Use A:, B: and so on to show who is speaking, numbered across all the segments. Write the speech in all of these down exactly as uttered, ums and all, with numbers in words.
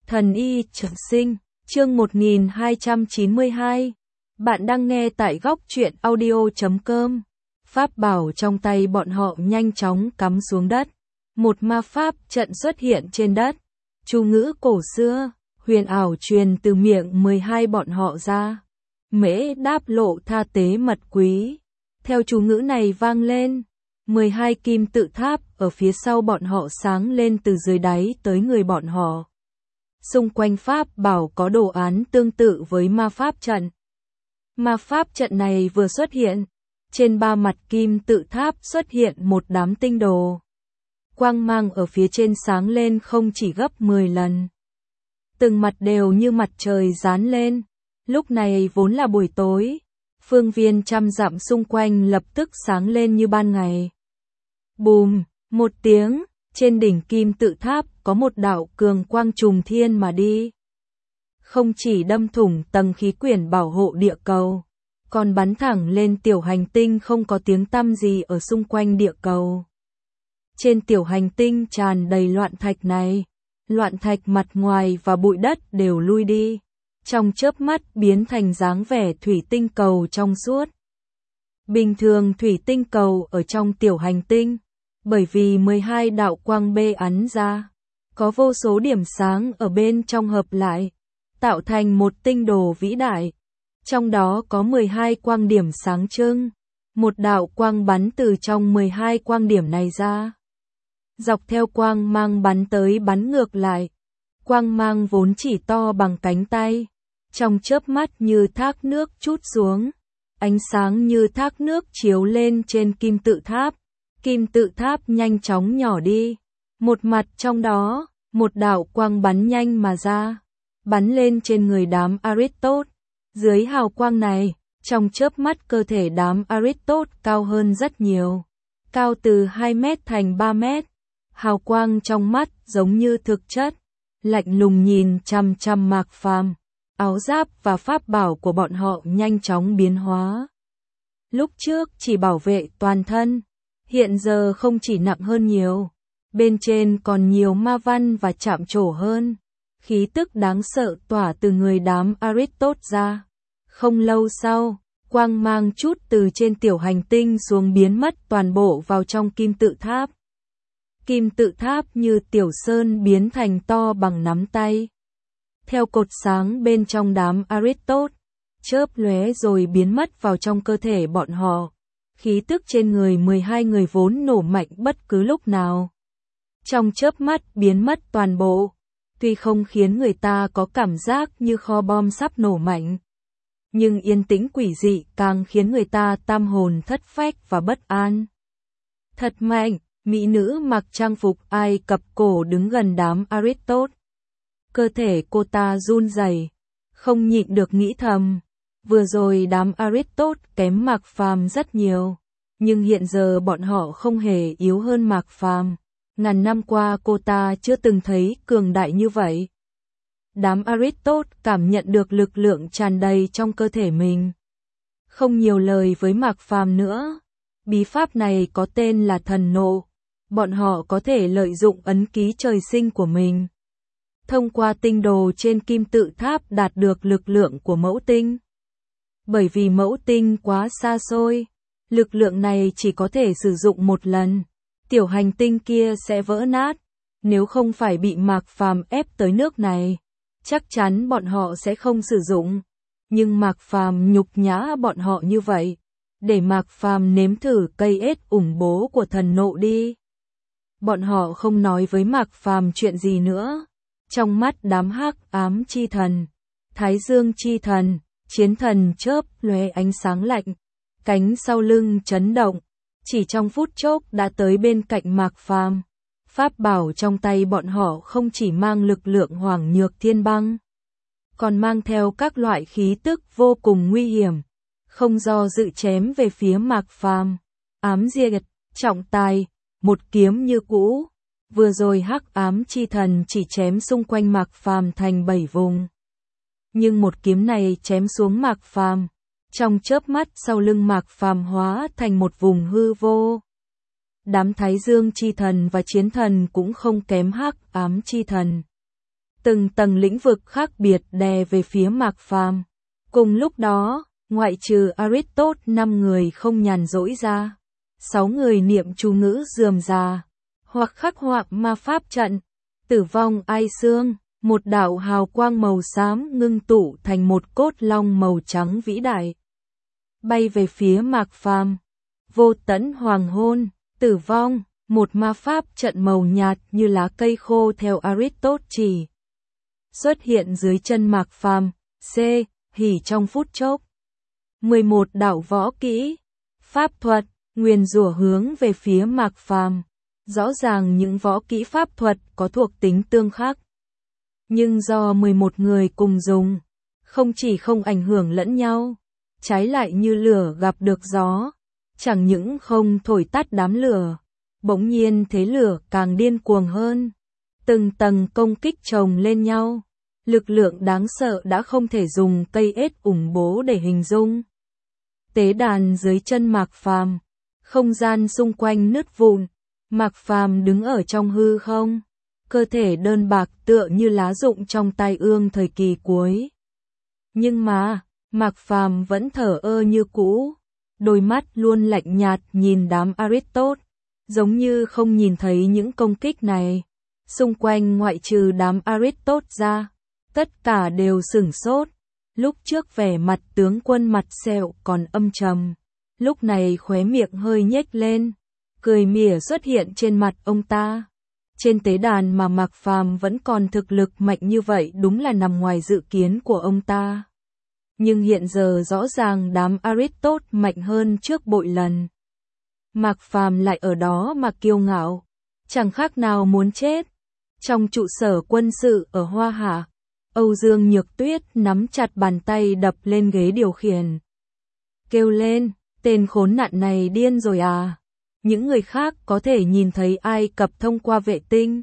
A: Thần y trường sinh, chương một nghìn hai trăm chín mươi hai. Bạn đang nghe tại góc truyện audio chấm com. Pháp bảo trong tay bọn họ nhanh chóng cắm xuống đất. Một ma pháp trận xuất hiện trên đất. Chú ngữ cổ xưa, huyền ảo truyền từ miệng mười hai bọn họ ra. Mễ đáp lộ tha tế mật quý. Theo chú ngữ này vang lên, mười hai kim tự tháp ở phía sau bọn họ sáng lên từ dưới đáy tới người bọn họ. Xung quanh pháp bảo có đồ án tương tự với ma pháp trận. Ma pháp trận này vừa xuất hiện, trên ba mặt kim tự tháp xuất hiện một đám tinh đồ. Quang mang ở phía trên sáng lên không chỉ gấp mười lần. Từng mặt đều như mặt trời dán lên. Lúc này vốn là buổi tối, phương viên trăm dặm xung quanh lập tức sáng lên như ban ngày. Bùm, một tiếng, trên đỉnh kim tự tháp có một đạo cường quang trùng thiên mà đi. Không chỉ đâm thủng tầng khí quyển bảo hộ địa cầu, còn bắn thẳng lên tiểu hành tinh không có tiếng tăm gì ở xung quanh địa cầu. Trên tiểu hành tinh tràn đầy loạn thạch này, loạn thạch mặt ngoài và bụi đất đều lui đi, trong chớp mắt biến thành dáng vẻ thủy tinh cầu trong suốt. Bình thường thủy tinh cầu ở trong tiểu hành tinh, bởi vì mười hai đạo quang bê ắn ra, có vô số điểm sáng ở bên trong hợp lại, tạo thành một tinh đồ vĩ đại. Trong đó có mười hai quang điểm sáng trưng, một đạo quang bắn từ trong mười hai quang điểm này ra. Dọc theo quang mang bắn tới bắn ngược lại, quang mang vốn chỉ to bằng cánh tay, trong chớp mắt như thác nước trút xuống, ánh sáng như thác nước chiếu lên trên kim tự tháp. Kim tự tháp nhanh chóng nhỏ đi, một mặt trong đó, một đạo quang bắn nhanh mà ra, bắn lên trên người đám Aristotle. Dưới hào quang này, trong chớp mắt cơ thể đám Aristotle cao hơn rất nhiều, cao từ hai mét thành ba mét. Hào quang trong mắt giống như thực chất, lạnh lùng nhìn chằm chằm Mạc Phàm. Áo giáp và pháp bảo của bọn họ nhanh chóng biến hóa. Lúc trước chỉ bảo vệ toàn thân, hiện giờ không chỉ nặng hơn nhiều, bên trên còn nhiều ma văn và chạm trổ hơn. Khí tức đáng sợ tỏa từ người đám Aristotle ra. Không lâu sau, quang mang chút từ trên tiểu hành tinh xuống biến mất toàn bộ vào trong kim tự tháp. Kim tự tháp như tiểu sơn biến thành to bằng nắm tay. Theo cột sáng bên trong đám Aristotle, chớp lóe rồi biến mất vào trong cơ thể bọn họ. Khí tức trên người mười hai người vốn nổ mạnh bất cứ lúc nào, trong chớp mắt biến mất toàn bộ. Tuy không khiến người ta có cảm giác như kho bom sắp nổ mạnh, nhưng yên tĩnh quỷ dị càng khiến người ta tam hồn thất phách và bất an. Thật mạnh, mỹ nữ mặc trang phục Ai Cập cổ đứng gần đám Aristotle. Cơ thể cô ta run rẩy, không nhịn được nghĩ thầm. Vừa rồi đám Aristotle kém Mạc Phàm rất nhiều, nhưng hiện giờ bọn họ không hề yếu hơn Mạc Phàm. Ngàn năm qua cô ta chưa từng thấy cường đại như vậy. Đám Aristotle cảm nhận được lực lượng tràn đầy trong cơ thể mình. Không nhiều lời với Mạc Phàm nữa. Bí pháp này có tên là thần nộ. Bọn họ có thể lợi dụng ấn ký trời sinh của mình, thông qua tinh đồ trên kim tự tháp đạt được lực lượng của mẫu tinh. Bởi vì mẫu tinh quá xa xôi, lực lượng này chỉ có thể sử dụng một lần. Tiểu hành tinh kia sẽ vỡ nát. Nếu không phải bị Mạc Phàm ép tới nước này, chắc chắn bọn họ sẽ không sử dụng. Nhưng Mạc Phàm nhục nhã bọn họ như vậy, để Mạc Phàm nếm thử cây ết ủng bố của thần nộ đi. Bọn họ không nói với Mạc Phàm chuyện gì nữa. Trong mắt đám hắc ám chi thần, Thái Dương chi thần, chiến thần chớp lóe ánh sáng lạnh, cánh sau lưng chấn động, chỉ trong phút chốc đã tới bên cạnh Mạc Phàm. Pháp bảo trong tay bọn họ không chỉ mang lực lượng hoàng nhược thiên băng, còn mang theo các loại khí tức vô cùng nguy hiểm, không do dự chém về phía Mạc Phàm. Ám diệt, trọng tài, một kiếm như cũ. Vừa rồi hắc ám chi thần chỉ chém xung quanh Mạc Phàm thành bảy vùng, nhưng một kiếm này chém xuống Mạc Phàm, trong chớp mắt sau lưng Mạc Phàm hóa thành một vùng hư vô. Đám Thái Dương chi thần và chiến thần cũng không kém hắc ám chi thần. từng tầng lĩnh vực khác biệt đè về phía Mạc Phàm. Cùng lúc đó, ngoại trừ Aristotle năm người không nhàn rỗi ra, sáu người niệm chú ngữ rườm rà, hoặc khắc họa ma pháp trận. Tử vong ai xương, một đạo hào quang màu xám ngưng tụ thành một cốt long màu trắng vĩ đại, bay về phía Mạc Phàm. Vô tẫn hoàng hôn, tử vong, một ma pháp trận màu nhạt như lá cây khô theo Aristotle chỉ xuất hiện dưới chân Mạc Phàm. C. Hỉ trong phút chốc. mười một đạo võ kỹ, pháp thuật, nguyền rủa hướng về phía Mạc Phàm. Rõ ràng những võ kỹ pháp thuật có thuộc tính tương khắc, nhưng do mười một người cùng dùng, không chỉ không ảnh hưởng lẫn nhau, trái lại như lửa gặp được gió, chẳng những không thổi tắt đám lửa, bỗng nhiên thế lửa càng điên cuồng hơn. Từng tầng công kích chồng lên nhau, lực lượng đáng sợ đã không thể dùng cây ếch ủng bố để hình dung. Tế đàn dưới chân Mạc Phàm, không gian xung quanh nứt vụn, Mạc Phàm đứng ở trong hư không, cơ thể đơn bạc tựa như lá rụng trong tai ương thời kỳ cuối. Nhưng mà, Mạc Phàm vẫn thở ơ như cũ, đôi mắt luôn lạnh nhạt nhìn đám Aristotle, giống như không nhìn thấy những công kích này. Xung quanh ngoại trừ đám Aristotle ra, tất cả đều sửng sốt. Lúc trước vẻ mặt tướng quân mặt sẹo còn âm trầm, lúc này khóe miệng hơi nhếch lên, cười mỉa xuất hiện trên mặt ông ta. Trên tế đàn mà Mạc Phàm vẫn còn thực lực mạnh như vậy đúng là nằm ngoài dự kiến của ông ta. Nhưng hiện giờ rõ ràng đám Aristotle mạnh hơn trước bội lần. Mạc Phàm lại ở đó mà kiêu ngạo, chẳng khác nào muốn chết. Trong trụ sở quân sự ở Hoa Hạ, Âu Dương Nhược Tuyết nắm chặt bàn tay đập lên ghế điều khiển, kêu lên, tên khốn nạn này điên rồi à? Những người khác có thể nhìn thấy Ai Cập thông qua vệ tinh.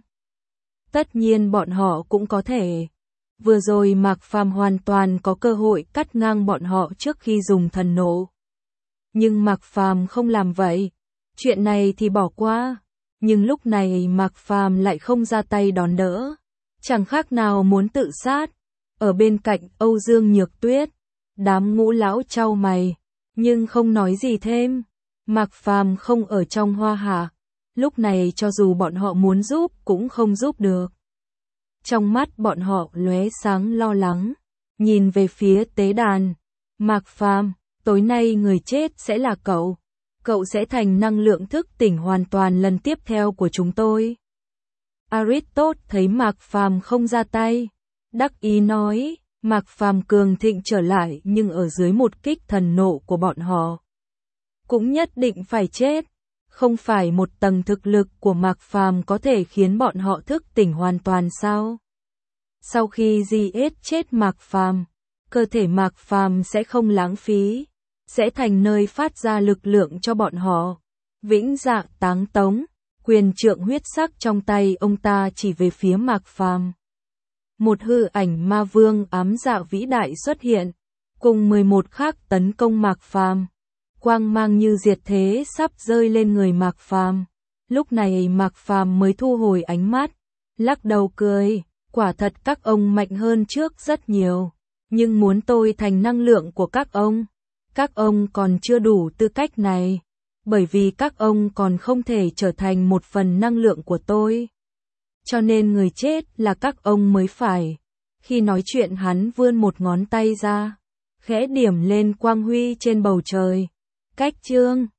A: Tất nhiên bọn họ cũng có thể. Vừa rồi Mạc Phàm hoàn toàn có cơ hội cắt ngang bọn họ trước khi dùng thần nộ. Nhưng Mạc Phàm không làm vậy. Chuyện này thì bỏ qua. Nhưng lúc này Mạc Phàm lại không ra tay đón đỡ. Chẳng khác nào muốn tự sát. Ở bên cạnh Âu Dương Nhược Tuyết, đám ngũ lão chau mày, nhưng không nói gì thêm. Mạc Phàm không ở trong Hoa Hạ, lúc này cho dù bọn họ muốn giúp cũng không giúp được. Trong mắt bọn họ lóe sáng lo lắng, nhìn về phía tế đàn. Mạc Phàm, tối nay người chết sẽ là cậu. Cậu sẽ thành năng lượng thức tỉnh hoàn toàn lần tiếp theo của chúng tôi. Aristotle thấy Mạc Phàm không ra tay, đắc ý nói, Mạc Phàm cường thịnh trở lại nhưng ở dưới một kích thần nộ của bọn họ cũng nhất định phải chết. Không phải một tầng thực lực của Mạc Phàm có thể khiến bọn họ thức tỉnh hoàn toàn sao? Sau khi giết chết Mạc Phàm, cơ thể Mạc Phàm sẽ không lãng phí, sẽ thành nơi phát ra lực lượng cho bọn họ. Vĩnh Dạ Táng Tống, quyền trượng huyết sắc trong tay ông ta chỉ về phía Mạc Phàm. Một hư ảnh ma vương ám dạ vĩ đại xuất hiện, cùng mười một khác tấn công Mạc Phàm. Quang mang như diệt thế sắp rơi lên người Mạc Phàm. Lúc này Mạc Phàm mới thu hồi ánh mắt, lắc đầu cười, quả thật các ông mạnh hơn trước rất nhiều, nhưng muốn tôi thành năng lượng của các ông, các ông còn chưa đủ tư cách này, bởi vì các ông còn không thể trở thành một phần năng lượng của tôi. Cho nên người chết là các ông mới phải. Khi nói chuyện hắn vươn một ngón tay ra, khẽ điểm lên quang huy trên bầu trời. Cách chương